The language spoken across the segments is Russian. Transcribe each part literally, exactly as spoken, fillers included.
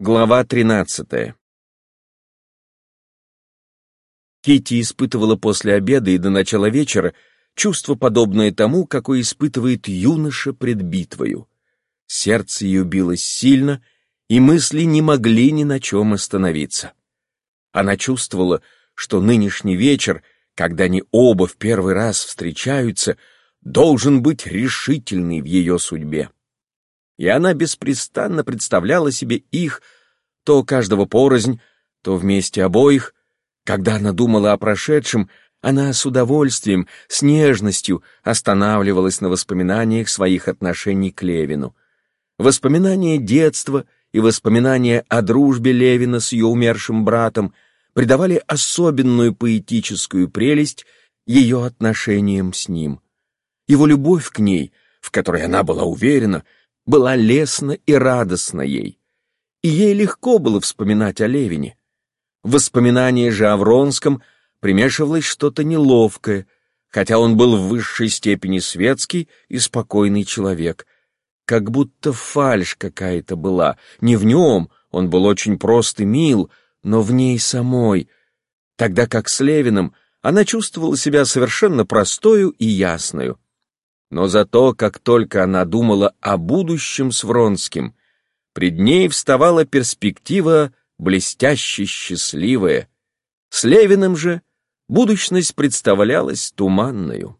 Глава тринадцатая. Китти испытывала после обеда и до начала вечера чувство, подобное тому, какое испытывает юноша пред битвою. Сердце ее билось сильно, и мысли не могли ни на чем остановиться. Она чувствовала, что нынешний вечер, когда они оба в первый раз встречаются, должен быть решительный в ее судьбе. И она беспрестанно представляла себе их, то каждого порознь, то вместе обоих. Когда она думала о прошедшем, она с удовольствием, с нежностью останавливалась на воспоминаниях своих отношений к Левину. Воспоминания детства и воспоминания о дружбе Левина с ее умершим братом придавали особенную поэтическую прелесть ее отношениям с ним. Его любовь к ней, в которой она была уверена, была лестна и радостна ей, и ей легко было вспоминать о Левине. В воспоминании же о Вронском примешивалось что-то неловкое, хотя он был в высшей степени светский и спокойный человек. Как будто фальшь какая-то была, не в нем, он был очень прост и мил, но в ней самой, тогда как с Левиным она чувствовала себя совершенно простою и ясною. Но зато, как только она думала о будущем с Вронским, пред ней вставала перспектива блестяще счастливая. С Левиным же будущность представлялась туманною.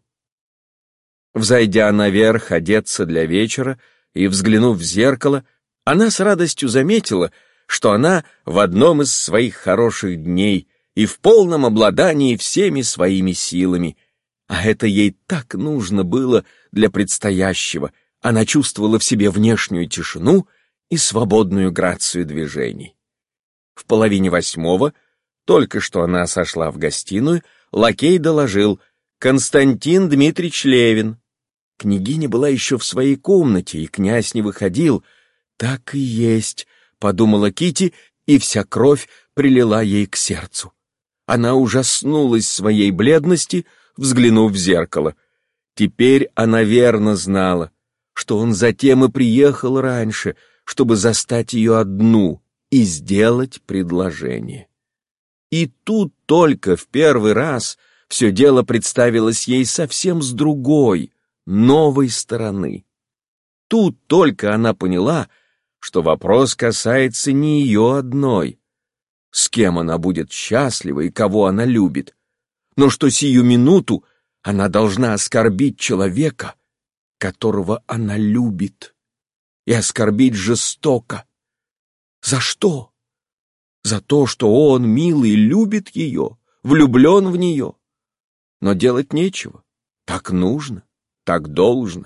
Взойдя наверх одеться для вечера и взглянув в зеркало, она с радостью заметила, что она в одном из своих хороших дней и в полном обладании всеми своими силами. А это ей так нужно было для предстоящего. Она чувствовала в себе внешнюю тишину и свободную грацию движений. В половине восьмого, только что она сошла в гостиную, лакей доложил: «Константин Дмитрич Левин». Княгиня была еще в своей комнате, и князь не выходил. «Так и есть», — подумала Китти, и вся кровь прилила ей к сердцу. Она ужаснулась своей бледности, взглянув в зеркало. Теперь она верно знала, что он затем и приехал раньше, чтобы застать ее одну и сделать предложение. И тут только в первый раз все дело представилось ей совсем с другой, новой стороны. Тут только она поняла, что вопрос касается не ее одной, с кем она будет счастлива и кого она любит, но что сию минуту она должна оскорбить человека, которого она любит, и оскорбить жестоко. За что? За то, что он, милый, любит ее, влюблен в нее. Но делать нечего. Так нужно, так должно.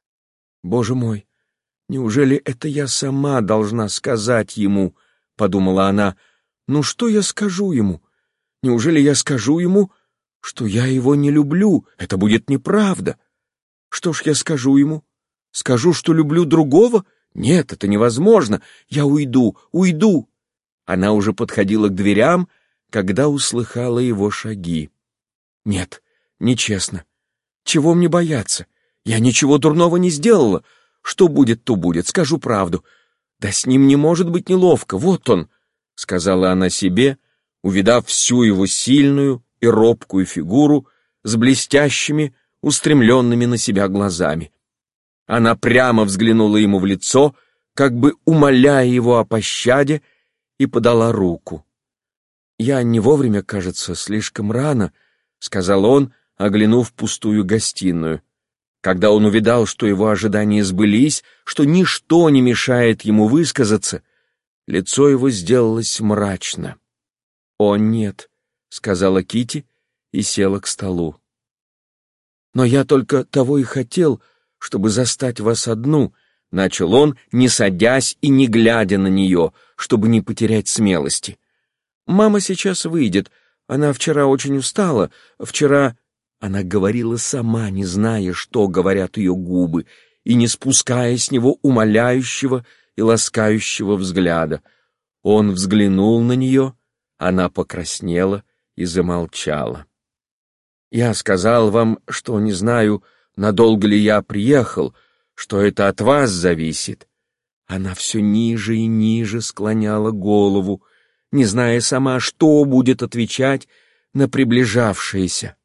Боже мой, неужели это я сама должна сказать ему, подумала она. Ну что я скажу ему? Неужели я скажу ему, что я его не люблю? Это будет неправда. Что ж я скажу ему? Скажу, что люблю другого? Нет, это невозможно. Я уйду, уйду. Она уже подходила к дверям, когда услыхала его шаги. Нет, нечестно. Чего мне бояться? Я ничего дурного не сделала. Что будет, то будет, скажу правду. Да с ним не может быть неловко, вот он, — сказала она себе, увидав всю его сильную и робкую фигуру с блестящими, устремленными на себя глазами. Она прямо взглянула ему в лицо, как бы умоляя его о пощаде, и подала руку. «Я не вовремя, кажется, слишком рано», — сказал он, оглянув пустую гостиную. Когда он увидал, что его ожидания сбылись, что ничто не мешает ему высказаться, лицо его сделалось мрачно. «О, нет», — сказала Китти и села к столу. «Но я только того и хотел, чтобы застать вас одну», — начал он, не садясь и не глядя на нее, чтобы не потерять смелости. «Мама сейчас выйдет. Она вчера очень устала. Вчера...» Она говорила сама, не зная, что говорят ее губы, и не спуская с него умоляющего и ласкающего взгляда. Он взглянул на нее, она покраснела и замолчала. «Я сказал вам, что не знаю, надолго ли я приехал, что это от вас зависит. Она все ниже и ниже склоняла голову, не зная сама, что будет отвечать на приближавшееся.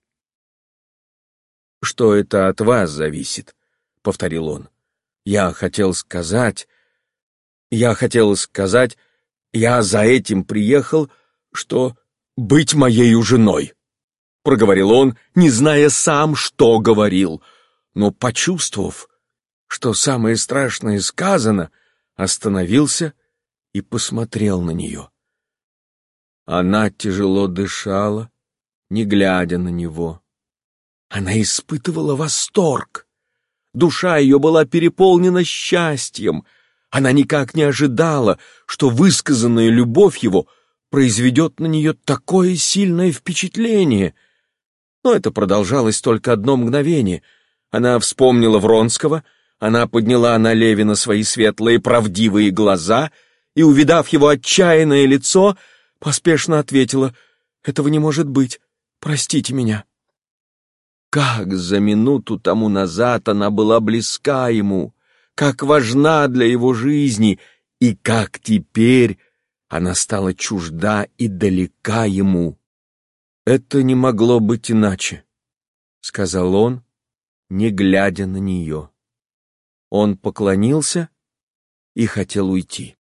«Что это от вас зависит?» — повторил он. «Я хотел сказать... Я хотел сказать... Я за этим приехал, что быть моею женой», — проговорил он, не зная сам, что говорил, но, почувствовав, что самое страшное сказано, остановился и посмотрел на нее. Она тяжело дышала, не глядя на него. Она испытывала восторг. Душа ее была переполнена счастьем. Она никак не ожидала, что высказанная любовь его произведет на нее такое сильное впечатление. Но это продолжалось только одно мгновение. Она вспомнила Вронского, она подняла на Левина свои светлые правдивые глаза и, увидав его отчаянное лицо, поспешно ответила: «Этого не может быть, простите меня». Как за минуту тому назад она была близка ему, как важна для его жизни, и как теперь она стала чужда и далека ему. «Это не могло быть иначе», — сказал он, не глядя на нее. Он поклонился и хотел уйти.